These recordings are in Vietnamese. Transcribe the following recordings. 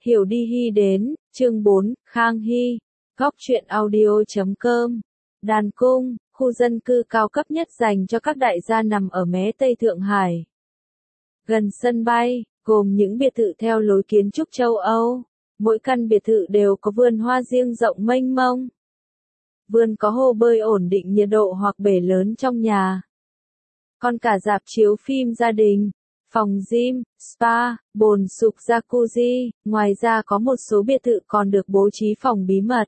Hiểu đi Hy đến, chương 4, Khang Hy, góc truyện audio.com. Đàn Cung, khu dân cư cao cấp nhất dành cho các đại gia nằm ở mé Tây Thượng Hải. Gần sân bay, gồm những biệt thự theo lối kiến trúc châu Âu. Mỗi căn biệt thự đều có vườn hoa riêng rộng mênh mông. Vườn có hồ bơi ổn định nhiệt độ hoặc bể lớn trong nhà. Còn cả rạp chiếu phim gia đình, phòng gym, spa, bồn sục jacuzzi, ngoài ra có một số biệt thự còn được bố trí phòng bí mật.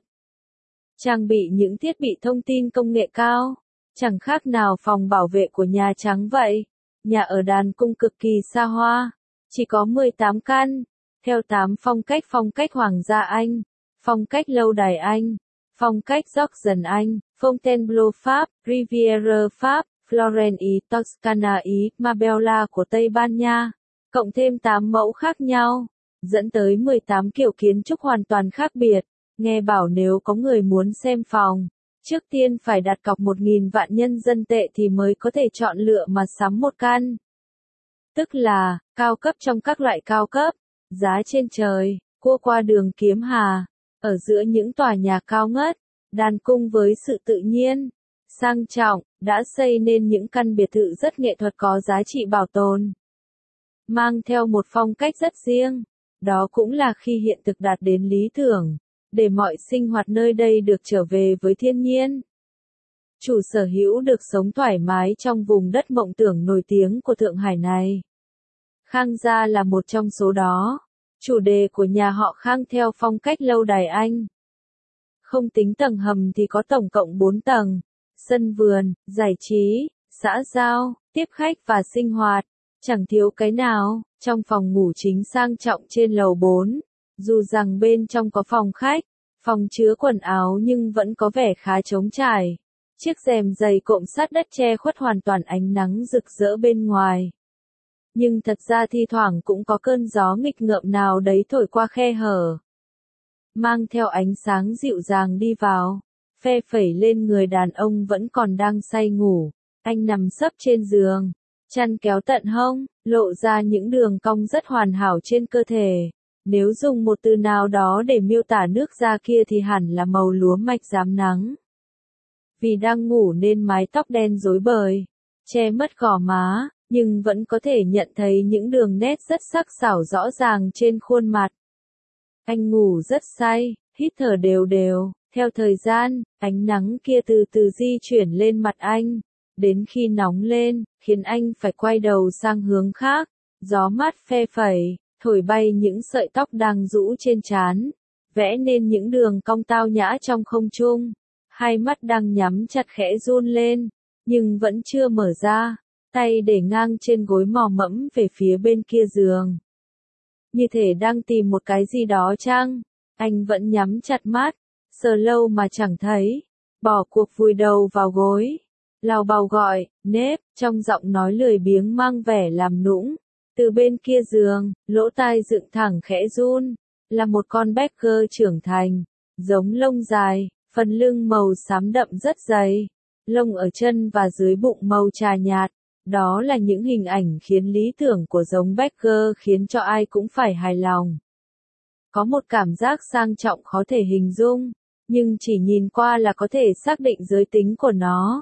Trang bị những thiết bị thông tin công nghệ cao, chẳng khác nào phòng bảo vệ của Nhà Trắng vậy. Nhà ở Đàn Cung cực kỳ xa hoa, chỉ có 18 căn, theo 8 phong cách Hoàng gia Anh, phong cách lâu đài Anh, phong cách Georgian Anh, Fontainebleau Pháp, Riviera Pháp, Florence Ý, Toscana Ý, Marbella của Tây Ban Nha, cộng thêm 8 mẫu khác nhau, dẫn tới 18 kiểu kiến trúc hoàn toàn khác biệt. Nghe bảo nếu có người muốn xem phòng, trước tiên phải đặt cọc 1.000 vạn nhân dân tệ thì mới có thể chọn lựa mà sắm một căn. Tức là, cao cấp trong các loại cao cấp, giá trên trời, cua qua đường Kiếm Hà, ở giữa những tòa nhà cao ngất, Đàn Cung với sự tự nhiên, sang trọng, đã xây nên những căn biệt thự rất nghệ thuật có giá trị bảo tồn. Mang theo một phong cách rất riêng, đó cũng là khi hiện thực đạt đến lý tưởng, để mọi sinh hoạt nơi đây được trở về với thiên nhiên. Chủ sở hữu được sống thoải mái trong vùng đất mộng tưởng nổi tiếng của Thượng Hải này. Khang gia là một trong số đó. Chủ đề của nhà họ Khang theo phong cách lâu đài Anh. Không tính tầng hầm thì có tổng cộng 4 tầng, sân vườn, giải trí, xã giao, tiếp khách và sinh hoạt, chẳng thiếu cái nào. Trong phòng ngủ chính sang trọng trên lầu 4, dù rằng bên trong có phòng khách, phòng chứa quần áo nhưng vẫn có vẻ khá trống trải. Chiếc rèm dày cộm sát đất che khuất hoàn toàn ánh nắng rực rỡ bên ngoài. Nhưng thật ra thi thoảng cũng có cơn gió nghịch ngợm nào đấy thổi qua khe hở, mang theo ánh sáng dịu dàng đi vào, phe phẩy lên người đàn ông vẫn còn đang say ngủ. Anh nằm sấp trên giường, chăn kéo tận hông, lộ ra những đường cong rất hoàn hảo trên cơ thể. Nếu dùng một từ nào đó để miêu tả nước da kia thì hẳn là màu lúa mạch rám nắng. Vì đang ngủ nên mái tóc đen rối bời, che mất gò má, nhưng vẫn có thể nhận thấy những đường nét rất sắc sảo rõ ràng trên khuôn mặt. Anh ngủ rất say, hít thở đều đều, theo thời gian, ánh nắng kia từ từ di chuyển lên mặt anh, đến khi nóng lên, khiến anh phải quay đầu sang hướng khác. Gió mát phe phẩy, thổi bay những sợi tóc đang rũ trên trán, vẽ nên những đường cong tao nhã trong không trung. Hai mắt đang nhắm chặt khẽ run lên, nhưng vẫn chưa mở ra, tay để ngang trên gối mò mẫm về phía bên kia giường. Như thể đang tìm một cái gì đó chăng? Anh vẫn nhắm chặt mắt, sờ lâu mà chẳng thấy, bỏ cuộc vùi đầu vào gối. Lào bào gọi, nếp, trong giọng nói lười biếng mang vẻ làm nũng. Từ bên kia giường, lỗ tai dựng thẳng khẽ run, là một con Beagle trưởng thành, giống lông dài, phần lưng màu xám đậm rất dày, lông ở chân và dưới bụng màu trà nhạt. Đó là những hình ảnh khiến lý tưởng của giống Beagle khiến cho ai cũng phải hài lòng. Có một cảm giác sang trọng khó thể hình dung, nhưng chỉ nhìn qua là có thể xác định giới tính của nó.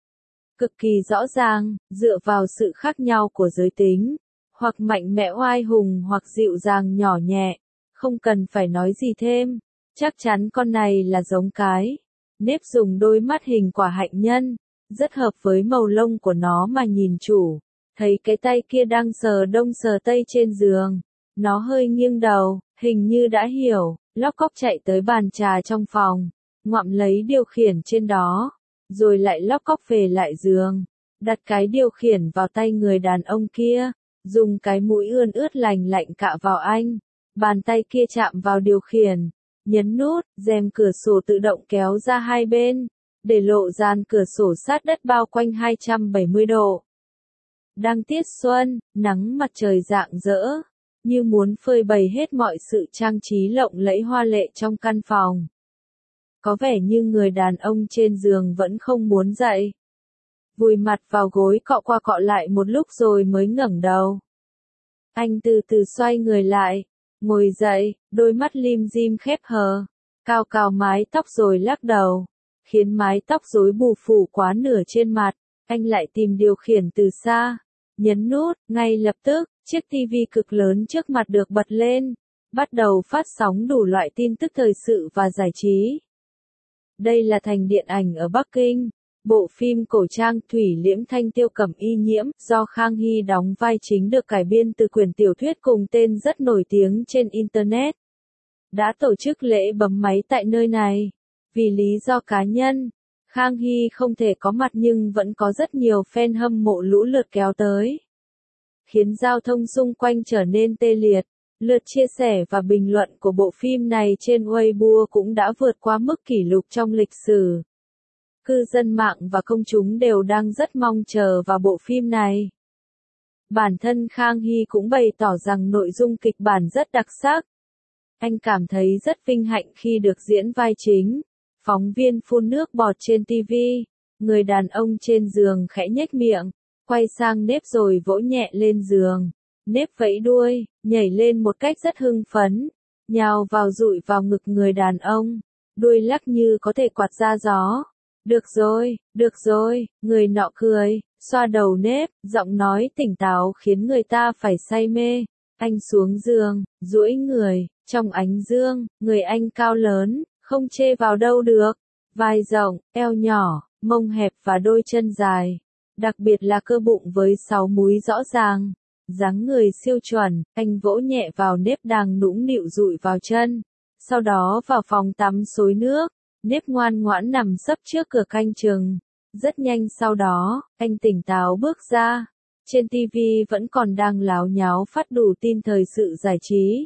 Cực kỳ rõ ràng, dựa vào sự khác nhau của giới tính, hoặc mạnh mẽ oai hùng hoặc dịu dàng nhỏ nhẹ, không cần phải nói gì thêm, chắc chắn con này là giống cái. Nếp dùng đôi mắt hình quả hạnh nhân, rất hợp với màu lông của nó mà nhìn chủ, thấy cái tay kia đang sờ đông sờ tây trên giường, nó hơi nghiêng đầu, hình như đã hiểu, lóc cóc chạy tới bàn trà trong phòng, ngoạm lấy điều khiển trên đó, rồi lại lóc cóc về lại giường, đặt cái điều khiển vào tay người đàn ông kia, dùng cái mũi ươn ướt lành lạnh cạ vào anh, bàn tay kia chạm vào điều khiển, nhấn nút, rèm cửa sổ tự động kéo ra hai bên, để lộ dàn cửa sổ sát đất bao quanh 270 độ. Đang tiết xuân, nắng mặt trời rạng rỡ, như muốn phơi bày hết mọi sự trang trí lộng lẫy hoa lệ trong căn phòng. Có vẻ như người đàn ông trên giường vẫn không muốn dậy. Vùi mặt vào gối cọ qua cọ lại một lúc rồi mới ngẩng đầu. Anh từ từ xoay người lại, Ngồi dậy, đôi mắt lim dim khép hờ, cào cào mái tóc rồi lắc đầu, khiến mái tóc rối bù phủ quá nửa trên mặt. Anh lại tìm điều khiển từ xa, nhấn nút, ngay lập tức, chiếc tivi cực lớn trước mặt được bật lên, bắt đầu phát sóng đủ loại tin tức thời sự và giải trí. Đây là thành điện ảnh ở Bắc Kinh. Bộ phim cổ trang Thủy Liễm Thanh Tiêu Cẩm Y Nhiễm do Khang Hy đóng vai chính được cải biên từ quyển tiểu thuyết cùng tên rất nổi tiếng trên Internet. Đã tổ chức lễ bấm máy tại nơi này. Vì lý do cá nhân, Khang Hy không thể có mặt nhưng vẫn có rất nhiều fan hâm mộ lũ lượt kéo tới, khiến giao thông xung quanh trở nên tê liệt. Lượt chia sẻ và bình luận của bộ phim này trên Weibo cũng đã vượt qua mức kỷ lục trong lịch sử. Cư dân mạng và công chúng đều đang rất mong chờ vào bộ phim này. Bản thân Khang Hy cũng bày tỏ rằng nội dung kịch bản rất đặc sắc. Anh cảm thấy rất vinh hạnh khi được diễn vai chính. Phóng viên phun nước bọt trên TV. Người đàn ông trên giường khẽ nhếch miệng, quay sang nếp rồi vỗ nhẹ lên giường. Nếp vẫy đuôi, nhảy lên một cách rất hưng phấn, nhào vào dụi vào ngực người đàn ông. Đuôi lắc như có thể quạt ra gió. Được rồi, người nọ cười, xoa đầu nếp, giọng nói tỉnh táo khiến người ta phải say mê. Anh xuống giường, duỗi người, trong ánh dương, người anh cao lớn, không chê vào đâu được. Vai rộng, eo nhỏ, mông hẹp và đôi chân dài. Đặc biệt là cơ bụng với 6 múi rõ ràng. Dáng người siêu chuẩn, anh vỗ nhẹ vào nếp đang nũng nịu dụi vào chân. Sau đó vào phòng tắm xối nước. Nếp ngoan ngoãn nằm sấp trước cửa canh chừng. Rất nhanh sau đó, anh tỉnh táo bước ra. Trên TV vẫn còn đang láo nháo phát đủ tin thời sự giải trí.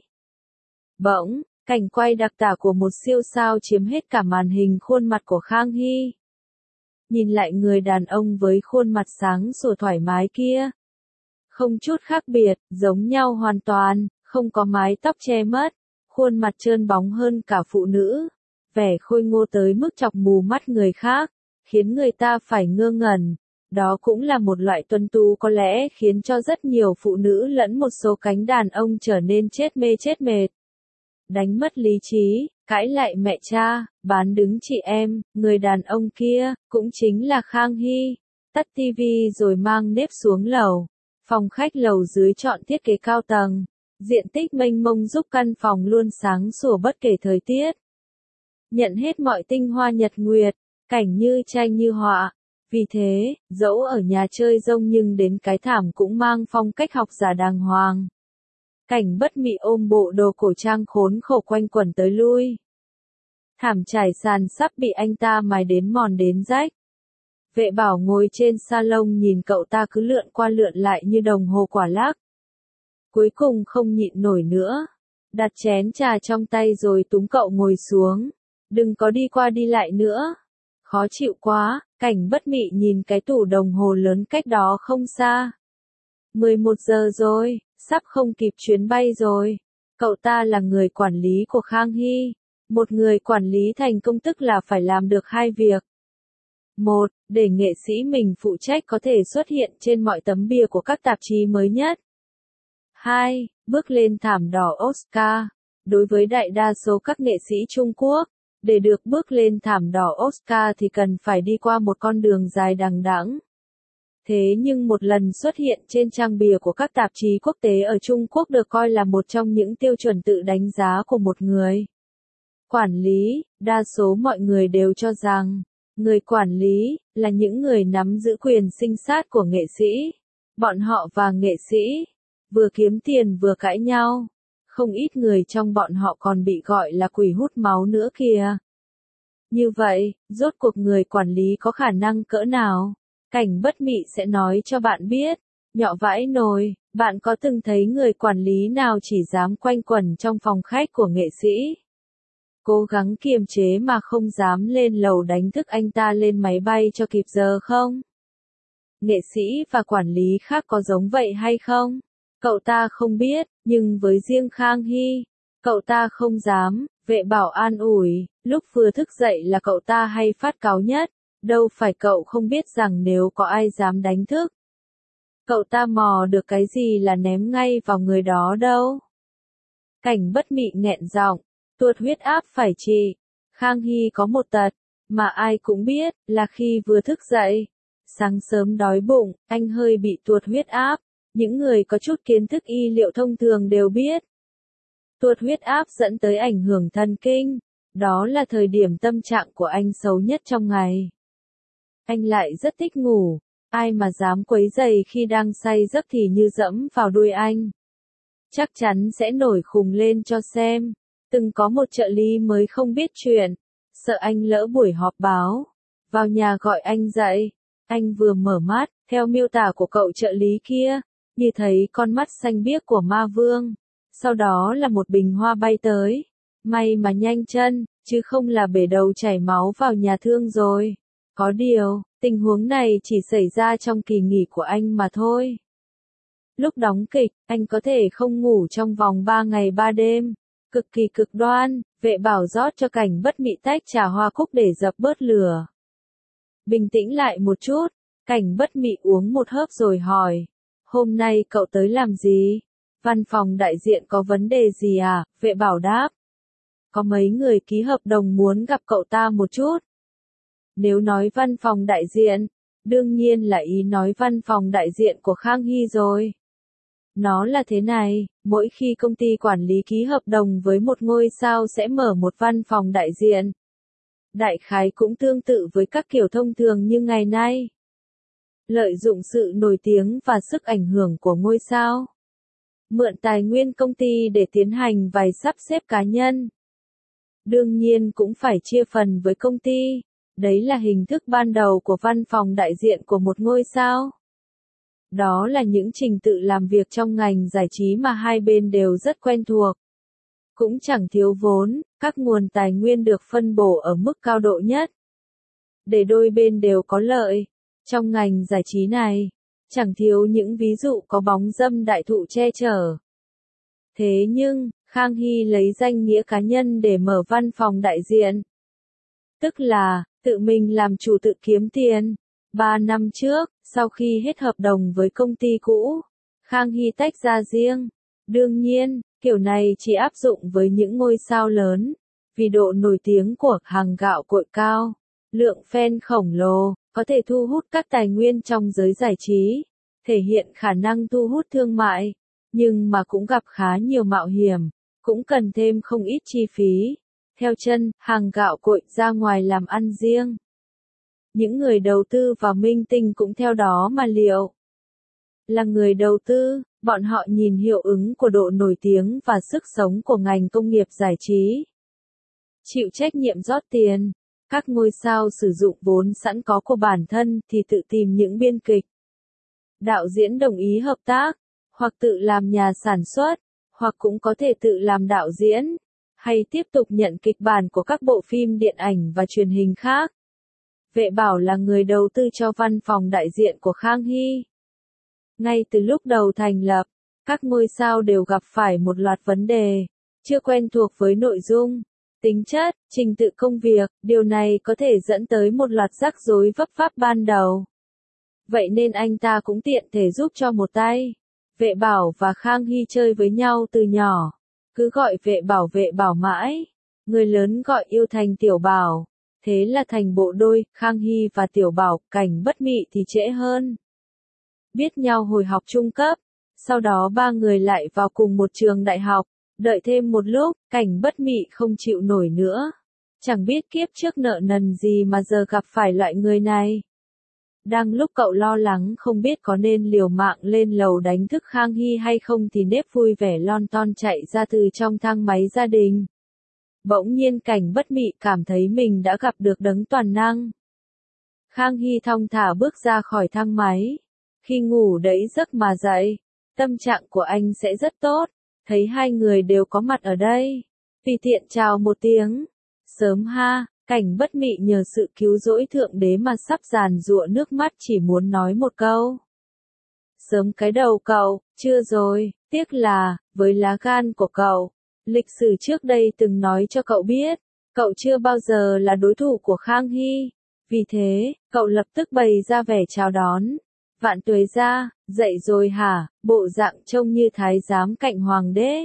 Bỗng, cảnh quay đặc tả của một siêu sao chiếm hết cả màn hình khuôn mặt của Khang Hy. Nhìn lại người đàn ông với khuôn mặt sáng sủa thoải mái kia. Không chút khác biệt, giống nhau hoàn toàn, không có mái tóc che mất. Khuôn mặt trơn bóng hơn cả phụ nữ. Vẻ khôi ngô tới mức chọc mù mắt người khác, khiến người ta phải ngơ ngẩn. Đó cũng là một loại tuấn tú có lẽ khiến cho rất nhiều phụ nữ lẫn một số cánh đàn ông trở nên chết mê chết mệt. Đánh mất lý trí, cãi lại mẹ cha, bán đứng chị em, người đàn ông kia, cũng chính là Khang Hy. Tắt tivi rồi mang nếp xuống lầu. Phòng khách lầu dưới chọn thiết kế cao tầng. Diện tích mênh mông giúp căn phòng luôn sáng sủa bất kể thời tiết. Nhận hết mọi tinh hoa nhật nguyệt, cảnh như tranh như họa. Vì thế, dẫu ở nhà chơi rông nhưng đến cái thảm cũng mang phong cách học giả đàng hoàng. Cảnh bất mị ôm bộ đồ cổ trang khốn khổ quanh quẩn tới lui. Thảm trải sàn sắp bị anh ta mài đến mòn đến rách. Vệ bảo ngồi trên salon nhìn cậu ta cứ lượn qua lượn lại như đồng hồ quả lắc. Cuối cùng không nhịn nổi nữa. Đặt chén trà trong tay rồi túm cậu ngồi xuống. Đừng có đi qua đi lại nữa. Khó chịu quá, cảnh bất mị nhìn cái tủ đồng hồ lớn cách đó không xa. 11 giờ rồi, sắp không kịp chuyến bay rồi. Cậu ta là người quản lý của Khang Hy. Một người quản lý thành công tức là phải làm được hai việc. Một, để nghệ sĩ mình phụ trách có thể xuất hiện trên mọi tấm bìa của các tạp chí mới nhất. 2. Bước lên thảm đỏ Oscar. Đối với đại đa số các nghệ sĩ Trung Quốc, để được bước lên thảm đỏ Oscar thì cần phải đi qua một con đường dài đằng đẵng. Thế nhưng một lần xuất hiện trên trang bìa của các tạp chí quốc tế ở Trung Quốc được coi là một trong những tiêu chuẩn tự đánh giá của một người quản lý. Đa số mọi người đều cho rằng, người quản lý là những người nắm giữ quyền sinh sát của nghệ sĩ. Bọn họ và nghệ sĩ vừa kiếm tiền vừa cãi nhau. Không ít người trong bọn họ còn bị gọi là quỷ hút máu nữa kìa. Như vậy, rốt cuộc người quản lý có khả năng cỡ nào? Cảnh bất mị sẽ nói cho bạn biết. Nhọ vãi nồi, bạn có từng thấy người quản lý nào chỉ dám quanh quẩn trong phòng khách của nghệ sĩ? Cố gắng kiềm chế mà không dám lên lầu đánh thức anh ta lên máy bay cho kịp giờ không? Nghệ sĩ và quản lý khác có giống vậy hay không? Cậu ta không biết, nhưng với riêng Khang Hy, cậu ta không dám. Vệ bảo an ủi, lúc vừa thức dậy là cậu ta hay phát cáu nhất. Đâu phải cậu không biết rằng nếu có ai dám đánh thức, cậu ta mò được cái gì là ném ngay vào người đó đâu. Cảnh Bất Mị nghẹn giọng, tuột huyết áp phải trị. Khang Hy có một tật, mà ai cũng biết, là khi vừa thức dậy, sáng sớm đói bụng, anh hơi bị tuột huyết áp. Những người có chút kiến thức y liệu thông thường đều biết. Tuột huyết áp dẫn tới ảnh hưởng thần kinh, đó là thời điểm tâm trạng của anh xấu nhất trong ngày. Anh lại rất thích ngủ, ai mà dám quấy rầy khi đang say giấc thì như dẫm vào đuôi anh. Chắc chắn sẽ nổi khùng lên cho xem. Từng có một trợ lý mới không biết chuyện, sợ anh lỡ buổi họp báo, vào nhà gọi anh dậy. Anh vừa mở mắt, theo miêu tả của cậu trợ lý kia, như thấy con mắt xanh biếc của ma vương. Sau đó là một bình hoa bay tới. May mà nhanh chân, chứ không là bể đầu chảy máu vào nhà thương rồi. Có điều, tình huống này chỉ xảy ra trong kỳ nghỉ của anh mà thôi. Lúc đóng kịch, anh có thể không ngủ trong vòng 3 ngày 3 đêm. Cực kỳ cực đoan, Vệ Bảo rót cho Cảnh Bất Mị tách trà hoa cúc để dập bớt lửa. Bình tĩnh lại một chút, Cảnh Bất Mị uống một hớp rồi hỏi. Hôm nay cậu tới làm gì? Văn phòng đại diện có vấn đề gì à? Vệ Bảo đáp. Có mấy người ký hợp đồng muốn gặp cậu ta một chút. Nếu nói văn phòng đại diện, đương nhiên là ý nói văn phòng đại diện của Khang Hy rồi. Nó là thế này, mỗi khi công ty quản lý ký hợp đồng với một ngôi sao sẽ mở một văn phòng đại diện. Đại khái cũng tương tự với các kiểu thông thường như ngày nay. Lợi dụng sự nổi tiếng và sức ảnh hưởng của ngôi sao. Mượn tài nguyên công ty để tiến hành vài sắp xếp cá nhân. Đương nhiên cũng phải chia phần với công ty. Đấy là hình thức ban đầu của văn phòng đại diện của một ngôi sao. Đó là những trình tự làm việc trong ngành giải trí mà hai bên đều rất quen thuộc. Cũng chẳng thiếu vốn, các nguồn tài nguyên được phân bổ ở mức cao độ nhất. Để đôi bên đều có lợi. Trong ngành giải trí này, chẳng thiếu những ví dụ có bóng râm đại thụ che chở. Thế nhưng, Khang Hy lấy danh nghĩa cá nhân để mở văn phòng đại diện. Tức là, tự mình làm chủ tự kiếm tiền. 3 năm trước, sau khi hết hợp đồng với công ty cũ, Khang Hy tách ra riêng. Đương nhiên, kiểu này chỉ áp dụng với những ngôi sao lớn, vì độ nổi tiếng của hàng gạo cội cao, lượng fan khổng lồ, có thể thu hút các tài nguyên trong giới giải trí, thể hiện khả năng thu hút thương mại, nhưng mà cũng gặp khá nhiều mạo hiểm, cũng cần thêm không ít chi phí. Theo chân, hàng gạo cội ra ngoài làm ăn riêng. Những người đầu tư vào minh tinh cũng theo đó mà liệu. Là người đầu tư, bọn họ nhìn hiệu ứng của độ nổi tiếng và sức sống của ngành công nghiệp giải trí. Chịu trách nhiệm rót tiền. Các ngôi sao sử dụng vốn sẵn có của bản thân thì tự tìm những biên kịch. Đạo diễn đồng ý hợp tác, hoặc tự làm nhà sản xuất, hoặc cũng có thể tự làm đạo diễn, hay tiếp tục nhận kịch bản của các bộ phim điện ảnh và truyền hình khác. Vệ Bảo là người đầu tư cho văn phòng đại diện của Khang Hy. Ngay từ lúc đầu thành lập, các ngôi sao đều gặp phải một loạt vấn đề, chưa quen thuộc với nội dung, tính chất, trình tự công việc, điều này có thể dẫn tới một loạt rắc rối vấp váp ban đầu. Vậy nên anh ta cũng tiện thể giúp cho một tay. Vệ Bảo và Khang Hy chơi với nhau từ nhỏ, cứ gọi Vệ Bảo mãi, người lớn gọi yêu thành Tiểu Bảo. Thế là thành bộ đôi, Khang Hy và Tiểu Bảo. Cảnh Bất Mị thì trễ hơn. Biết nhau hồi học trung cấp, sau đó ba người lại vào cùng một trường đại học, đợi thêm một lúc, Cảnh Bất Mị không chịu nổi nữa. Chẳng biết kiếp trước nợ nần gì mà giờ gặp phải loại người này. Đang lúc cậu lo lắng không biết có nên liều mạng lên lầu đánh thức Khang Hy hay không thì nếp vui vẻ lon ton chạy ra từ trong thang máy gia đình. Bỗng nhiên Cảnh Bất Mị cảm thấy mình đã gặp được đấng toàn năng. Khang Hy thong thả bước ra khỏi thang máy. Khi ngủ đẫy giấc mà dậy, tâm trạng của anh sẽ rất tốt. Thấy hai người đều có mặt ở đây, vì tiện chào một tiếng. Sớm ha, Cảnh Bất Mị nhờ sự cứu rỗi thượng đế mà sắp giàn giụa nước mắt chỉ muốn nói một câu. Sớm cái đầu cậu, chưa rồi, tiếc là, với lá gan của cậu, lịch sử trước đây từng nói cho cậu biết, cậu chưa bao giờ là đối thủ của Khang Hy. Vì thế, cậu lập tức bày ra vẻ chào đón. Vạn tuế gia, dậy rồi hả, bộ dạng trông như thái giám cạnh hoàng đế.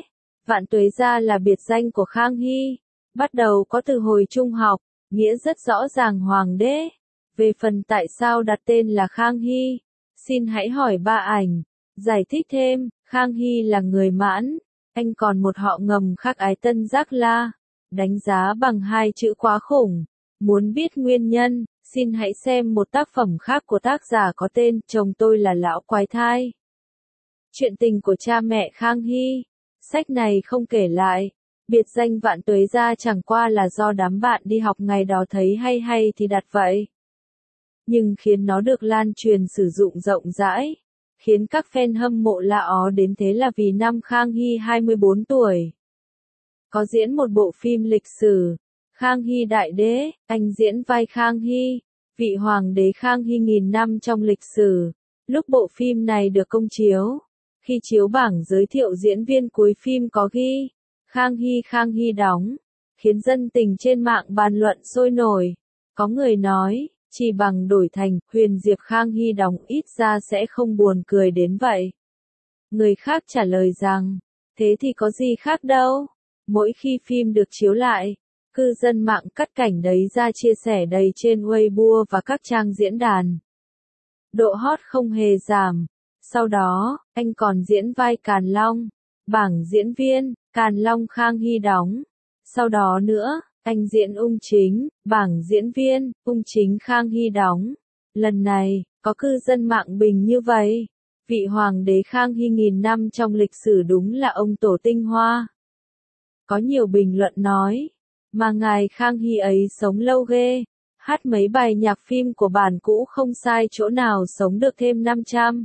Vạn Tuế Gia là biệt danh của Khang Hy, bắt đầu có từ hồi trung học, nghĩa rất rõ ràng hoàng đế. Về phần tại sao đặt tên là Khang Hy, xin hãy hỏi ba ảnh. Giải thích thêm, Khang Hy là người Mãn, anh còn một họ ngầm khác Ái Tân Giác La, đánh giá bằng hai chữ quá khủng. Muốn biết nguyên nhân, xin hãy xem một tác phẩm khác của tác giả có tên Chồng tôi là lão quái thai. Chuyện tình của cha mẹ Khang Hy. Sách này không kể lại. Biệt danh Vạn Tuế Gia chẳng qua là do đám bạn đi học ngày đó thấy hay thì đặt vậy. Nhưng khiến nó được lan truyền sử dụng rộng rãi, khiến các fan hâm mộ la ó đến thế là vì năm Khang Hy 24 tuổi. Có diễn một bộ phim lịch sử, Khang Hy Đại Đế, anh diễn vai Khang Hy, vị hoàng đế Khang Hy nghìn năm trong lịch sử. Lúc bộ phim này được công chiếu, khi chiếu bảng giới thiệu diễn viên cuối phim có ghi Khang Hy đóng, khiến dân tình trên mạng bàn luận sôi nổi. Có người nói, chỉ bằng đổi thành Huyền Diệp Khang Hy đóng ít ra sẽ không buồn cười đến vậy. Người khác trả lời rằng, thế thì có gì khác đâu. Mỗi khi phim được chiếu lại, cư dân mạng cắt cảnh đấy ra chia sẻ đầy trên Weibo và các trang diễn đàn. Độ hot không hề giảm. Sau đó, anh còn diễn vai Càn Long, bảng diễn viên, Càn Long Khang Hy đóng. Sau đó nữa, anh diễn Ung Chính, bảng diễn viên, Ung Chính Khang Hy đóng. Lần này, có cư dân mạng bình như vậy. Vị hoàng đế Khang Hy nghìn năm trong lịch sử đúng là ông tổ tinh hoa. Có nhiều bình luận nói, mà ngài Khang Hy ấy sống lâu ghê, hát mấy bài nhạc phim của bản cũ không sai chỗ nào sống được thêm 500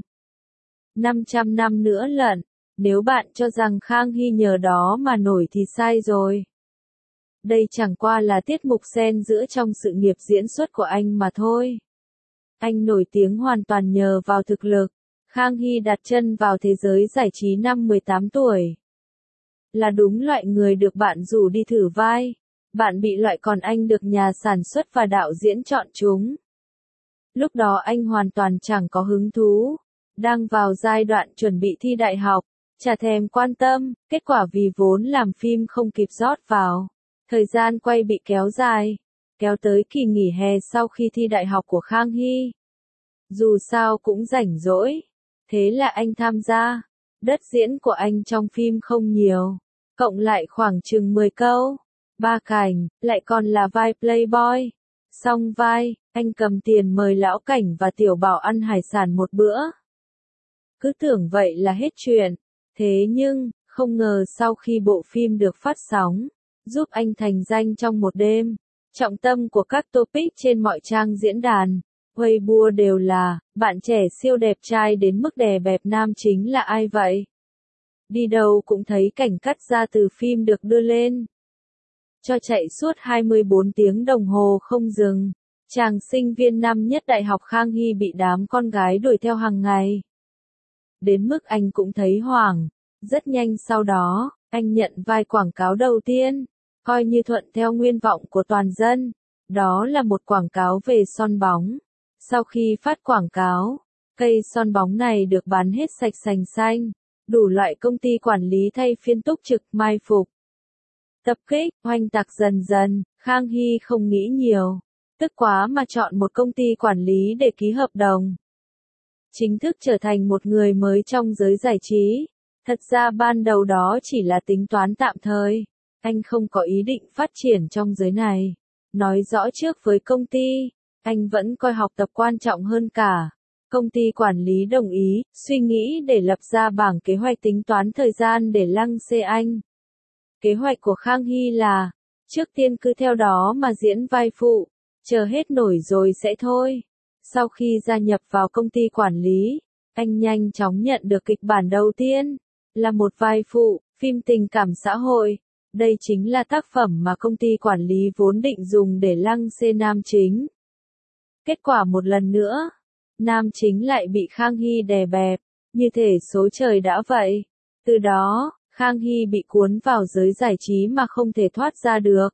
năm nữa lận. Nếu bạn cho rằng Khang Hy nhờ đó mà nổi thì sai rồi. Đây chẳng qua là tiết mục xen giữa trong sự nghiệp diễn xuất của anh mà thôi. Anh nổi tiếng hoàn toàn nhờ vào thực lực. Khang Hy đặt chân vào thế giới giải trí năm 18 tuổi. Là đúng loại người được bạn rủ đi thử vai. Bạn bị loại còn anh được nhà sản xuất và đạo diễn chọn chúng. Lúc đó anh hoàn toàn chẳng có hứng thú. Đang vào giai đoạn chuẩn bị thi đại học. Chả thèm quan tâm, kết quả vì vốn làm phim không kịp rót vào. Thời gian quay bị kéo dài. Kéo tới kỳ nghỉ hè sau khi thi đại học của Khang Hy. Dù sao cũng rảnh rỗi. Thế là anh tham gia. Đất diễn của anh trong phim không nhiều. Cộng lại khoảng chừng 10 câu. 3 cảnh, lại còn là vai playboy. Xong vai, anh cầm tiền mời lão cảnh và tiểu bảo ăn hải sản một bữa. Cứ tưởng vậy là hết chuyện. Thế nhưng, không ngờ sau khi bộ phim được phát sóng, giúp anh thành danh trong một đêm. Trọng tâm của các topic trên mọi trang diễn đàn, Weibo đều là, bạn trẻ siêu đẹp trai đến mức đè bẹp nam chính là ai vậy? Đi đâu cũng thấy cảnh cắt ra từ phim được đưa lên. Cho chạy suốt 24 tiếng đồng hồ không dừng. Chàng sinh viên năm nhất đại học Khang Hy bị đám con gái đuổi theo hàng ngày. Đến mức anh cũng thấy hoảng. Rất nhanh sau đó, anh nhận vai quảng cáo đầu tiên, coi như thuận theo nguyên vọng của toàn dân. Đó là một quảng cáo về son bóng. Sau khi phát quảng cáo, cây son bóng này được bán hết sạch sành xanh. Đủ loại công ty quản lý thay phiên túc trực mai phục. Tập kích, oanh tạc dần dần, Khang Hy không nghĩ nhiều. Tức quá mà chọn một công ty quản lý để ký hợp đồng. Chính thức trở thành một người mới trong giới giải trí. Thật ra ban đầu đó chỉ là tính toán tạm thời. Anh không có ý định phát triển trong giới này. Nói rõ trước với công ty, anh vẫn coi học tập quan trọng hơn cả. Công ty quản lý đồng ý, suy nghĩ để lập ra bảng kế hoạch tính toán thời gian để lăng xê anh. Kế hoạch của Khang Hy là, trước tiên cứ theo đó mà diễn vai phụ, chờ hết nổi rồi sẽ thôi. Sau khi gia nhập vào công ty quản lý, anh nhanh chóng nhận được kịch bản đầu tiên, là một vai phụ, phim tình cảm xã hội. Đây chính là tác phẩm mà công ty quản lý vốn định dùng để lăng xê nam chính. Kết quả một lần nữa, nam chính lại bị Khang Hy đè bẹp, như thể số trời đã vậy. Từ đó, Khang Hy bị cuốn vào giới giải trí mà không thể thoát ra được.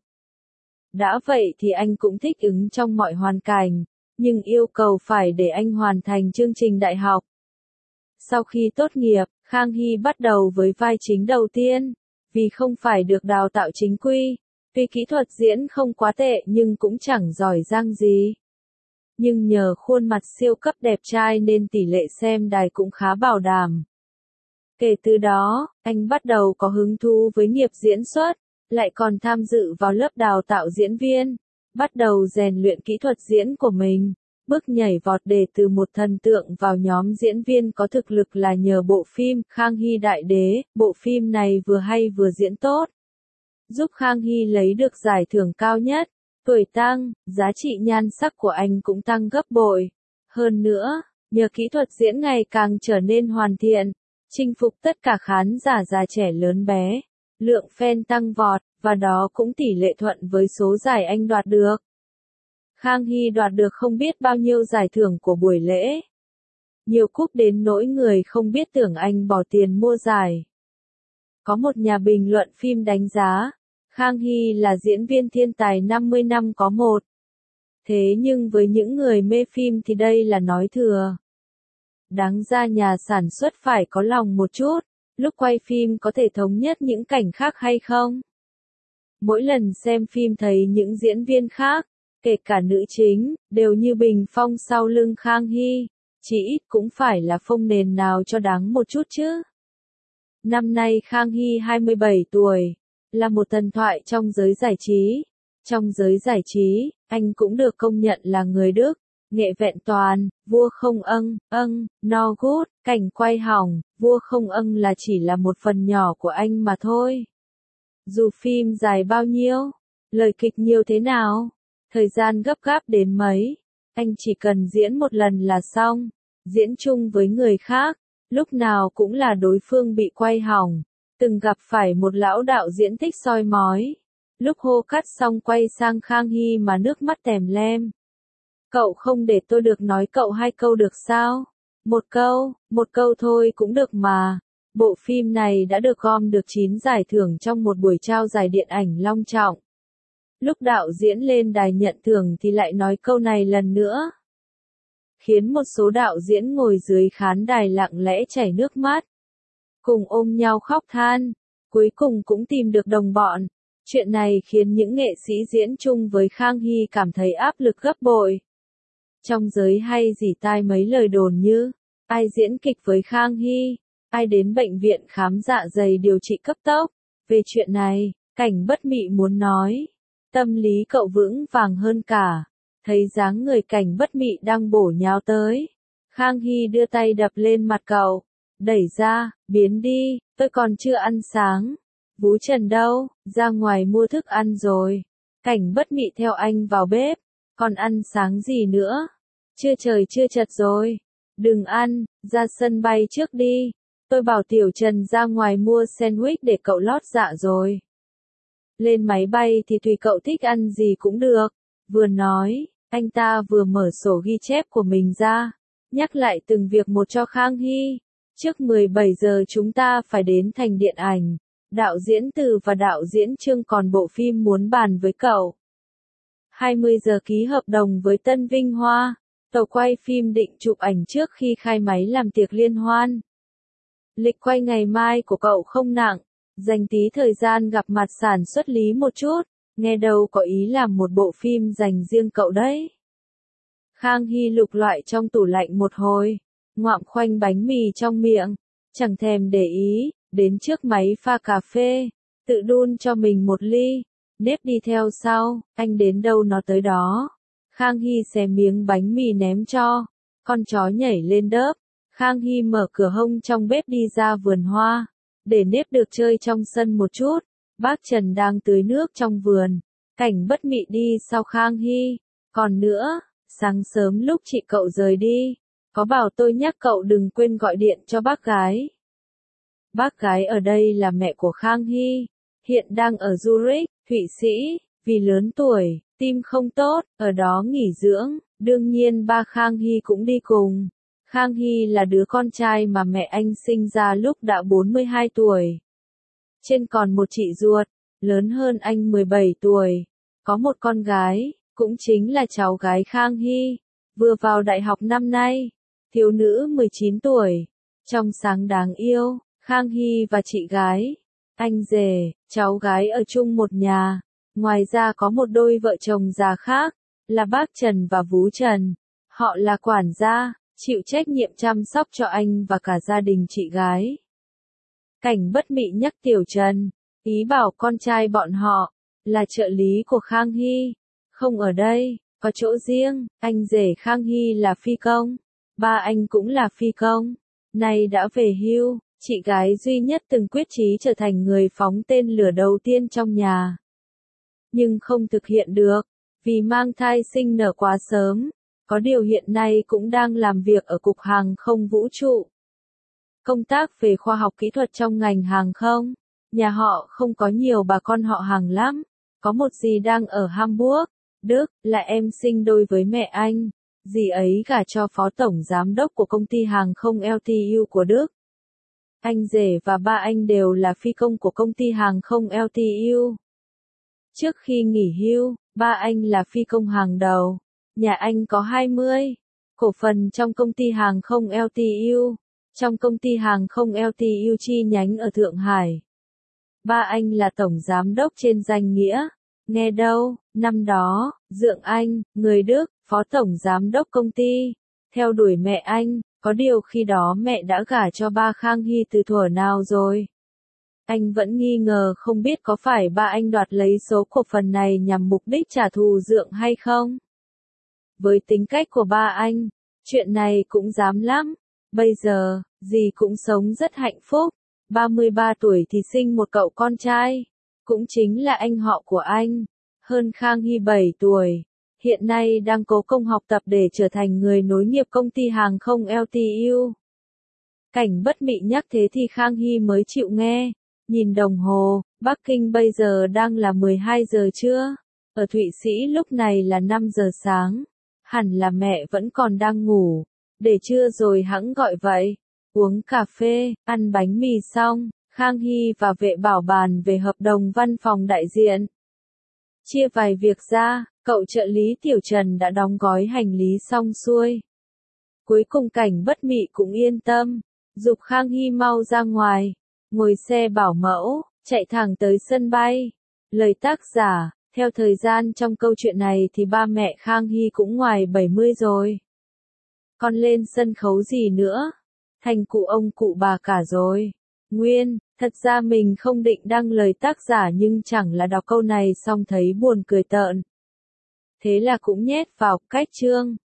Đã vậy thì anh cũng thích ứng trong mọi hoàn cảnh, nhưng yêu cầu phải để anh hoàn thành chương trình đại học. Sau khi tốt nghiệp, Khang Hy bắt đầu với vai chính đầu tiên, Vì không phải được đào tạo chính quy, vì kỹ thuật diễn không quá tệ nhưng cũng chẳng giỏi giang gì. Nhưng nhờ khuôn mặt siêu cấp đẹp trai nên tỷ lệ xem đài cũng khá bảo đảm. Kể từ đó, anh bắt đầu có hứng thú với nghiệp diễn xuất, lại còn tham dự vào lớp đào tạo diễn viên, bắt đầu rèn luyện kỹ thuật diễn của mình. Bước nhảy vọt để từ một thần tượng vào nhóm diễn viên có thực lực là nhờ bộ phim Khang Hy Đại Đế. Bộ phim này vừa hay vừa diễn tốt, giúp Khang Hy lấy được giải thưởng cao nhất. Tuổi tăng, giá trị nhan sắc của anh cũng tăng gấp bội. Hơn nữa, nhờ kỹ thuật diễn ngày càng trở nên hoàn thiện, chinh phục tất cả khán giả già trẻ lớn bé, lượng fan tăng vọt, và đó cũng tỷ lệ thuận với số giải anh đoạt được. Khang Hy đoạt được không biết bao nhiêu giải thưởng của buổi lễ. Nhiều cúp đến nỗi người không biết tưởng anh bỏ tiền mua giải. Có một nhà bình luận phim đánh giá, Khang Hy là diễn viên thiên tài 50 năm có một. Thế nhưng với những người mê phim thì đây là nói thừa. Đáng ra nhà sản xuất phải có lòng một chút, lúc quay phim có thể thống nhất những cảnh khác hay không? Mỗi lần xem phim thấy những diễn viên khác, kể cả nữ chính, đều như bình phong sau lưng Khang Hy, chỉ ít cũng phải là phông nền nào cho đáng một chút chứ. Năm nay Khang Hy 27 tuổi, là một thần thoại trong giới giải trí. Trong giới giải trí, anh cũng được công nhận là người Đức, nghệ vẹn toàn, vua không no good, cảnh quay hỏng, vua không là chỉ là một phần nhỏ của anh mà thôi. Dù phim dài bao nhiêu, lời kịch nhiều thế nào, thời gian gấp gáp đến mấy, anh chỉ cần diễn một lần là xong. Diễn chung với người khác, lúc nào cũng là đối phương bị quay hỏng. Từng gặp phải một lão đạo diễn thích soi mói. Lúc hô cắt xong quay sang Khang Hy mà nước mắt tèm lem. Cậu không để tôi được nói cậu 2 câu được sao? Một câu thôi cũng được mà. Bộ phim này đã được gom được 9 giải thưởng trong một buổi trao giải điện ảnh long trọng. Lúc đạo diễn lên đài nhận thưởng thì lại nói câu này lần nữa, khiến một số đạo diễn ngồi dưới khán đài lặng lẽ chảy nước mắt, cùng ôm nhau khóc than, cuối cùng cũng tìm được đồng bọn. Chuyện này khiến những nghệ sĩ diễn chung với Khang Hy cảm thấy áp lực gấp bội. Trong giới hay rỉ tai mấy lời đồn như, ai diễn kịch với Khang Hy, ai đến bệnh viện khám dạ dày điều trị cấp tốc. Về chuyện này, Cảnh Bất Mị muốn nói, tâm lý cậu vững vàng hơn cả. Thấy dáng người Cảnh Bất Mị đang bổ nhào tới, Khang Hy đưa tay đập lên mặt cậu, đẩy ra, biến đi, tôi còn chưa ăn sáng. Vú Trần đâu, ra ngoài mua thức ăn rồi. Cảnh Bất Mị theo anh vào bếp, còn ăn sáng gì nữa? Chưa trời chưa chật rồi. Đừng ăn, ra sân bay trước đi. Tôi bảo Tiểu Trần ra ngoài mua sandwich để cậu lót dạ rồi. Lên máy bay thì tùy cậu thích ăn gì cũng được. Vừa nói, anh ta vừa mở sổ ghi chép của mình ra, nhắc lại từng việc một cho Khang Hy. Trước 17 giờ chúng ta phải đến thành điện ảnh. Đạo diễn Từ và đạo diễn Trương còn bộ phim muốn bàn với cậu. 20 giờ ký hợp đồng với Tân Vinh Hoa. Tàu quay phim định chụp ảnh trước khi khai máy làm tiệc liên hoan. Lịch quay ngày mai của cậu không nặng, dành tí thời gian gặp mặt sản xuất lý một chút, nghe đâu có ý làm một bộ phim dành riêng cậu đấy. Khang Hy lục loại trong tủ lạnh một hồi, ngoạm khoanh bánh mì trong miệng, chẳng thèm để ý, đến trước máy pha cà phê, tự đun cho mình một ly, nếp đi theo sau, anh đến đâu nó tới đó. Khang Hy xé miếng bánh mì ném cho, con chó nhảy lên đớp. Khang Hy mở cửa hông trong bếp đi ra vườn hoa, để nếp được chơi trong sân một chút. Bác Trần đang tưới nước trong vườn, Cảnh Bất Mị đi sau Khang Hy. Còn nữa, sáng sớm lúc chị cậu rời đi, có bảo tôi nhắc cậu đừng quên gọi điện cho bác gái. Bác gái ở đây là mẹ của Khang Hy, hiện đang ở Zurich, Thụy Sĩ, vì lớn tuổi, tim không tốt, ở đó nghỉ dưỡng, đương nhiên ba Khang Hy cũng đi cùng. Khang Hy là đứa con trai mà mẹ anh sinh ra lúc đã 42 tuổi. Trên còn một chị ruột, lớn hơn anh 17 tuổi. Có một con gái, cũng chính là cháu gái Khang Hy, vừa vào đại học năm nay, thiếu nữ 19 tuổi. Trong sáng đáng yêu, Khang Hy và chị gái, anh rể, cháu gái ở chung một nhà. Ngoài ra có một đôi vợ chồng già khác, là bác Trần và Vú Trần. Họ là quản gia, chịu trách nhiệm chăm sóc cho anh và cả gia đình chị gái. Cảnh Bất Mị nhắc Tiểu Trần, ý bảo con trai bọn họ, là trợ lý của Khang Hy. Không ở đây, có chỗ riêng, anh rể Khang Hy là phi công. Ba anh cũng là phi công. Nay đã về hưu, chị gái duy nhất từng quyết chí trở thành người phóng tên lửa đầu tiên trong nhà. Nhưng không thực hiện được, vì mang thai sinh nở quá sớm. Có điều hiện nay cũng đang làm việc ở Cục Hàng không Vũ trụ. Công tác về khoa học kỹ thuật trong ngành hàng không. Nhà họ không có nhiều bà con họ Hàng lắm. Có một dì đang ở Hamburg, Đức, là em sinh đôi với mẹ anh. Dì ấy gả cho phó tổng giám đốc của công ty hàng không LTU của Đức. Anh rể và ba anh đều là phi công của công ty hàng không LTU. Trước khi nghỉ hưu, ba anh là phi công hàng đầu. Nhà anh có 20 cổ phần trong công ty hàng không LTU. Trong công ty hàng không LTU chi nhánh ở Thượng Hải. Ba anh là tổng giám đốc trên danh nghĩa. Nghe đâu, năm đó, Dượng Anh, người Đức, phó tổng giám đốc công ty, theo đuổi mẹ anh, có điều khi đó mẹ đã gả cho ba Khang Hy từ thuở nào rồi. Anh vẫn nghi ngờ không biết có phải ba anh đoạt lấy số cổ phần này nhằm mục đích trả thù Dượng hay không. Với tính cách của ba anh, chuyện này cũng dám lắm. Bây giờ, dì cũng sống rất hạnh phúc. 33 tuổi thì sinh một cậu con trai. Cũng chính là anh họ của anh. Hơn Khang Hy 7 tuổi. Hiện nay đang cố công học tập để trở thành người nối nghiệp công ty hàng không LTU. Cảnh Bất Mị nhắc thế thì Khang Hy mới chịu nghe. Nhìn đồng hồ, Bắc Kinh bây giờ đang là 12 giờ trưa. Ở Thụy Sĩ lúc này là 5 giờ sáng. Hẳn là mẹ vẫn còn đang ngủ. Để trưa rồi hẵng gọi vậy. Uống cà phê, ăn bánh mì xong, Khang Hy và Vệ Bảo bàn về hợp đồng văn phòng đại diện. Chia vài việc ra, cậu trợ lý Tiểu Trần đã đóng gói hành lý xong xuôi. Cuối cùng Cảnh Bất Mị cũng yên tâm, giục Khang Hy mau ra ngoài, ngồi xe bảo mẫu, chạy thẳng tới sân bay. Lời tác giả, theo thời gian trong câu chuyện này thì ba mẹ Khang Hy cũng ngoài 70 rồi. Còn lên sân khấu gì nữa? Thành cụ ông cụ bà cả rồi. Nguyên, thật ra mình không định đăng lời tác giả nhưng chẳng là đọc câu này xong thấy buồn cười tợn. Thế là cũng nhét vào cách chương.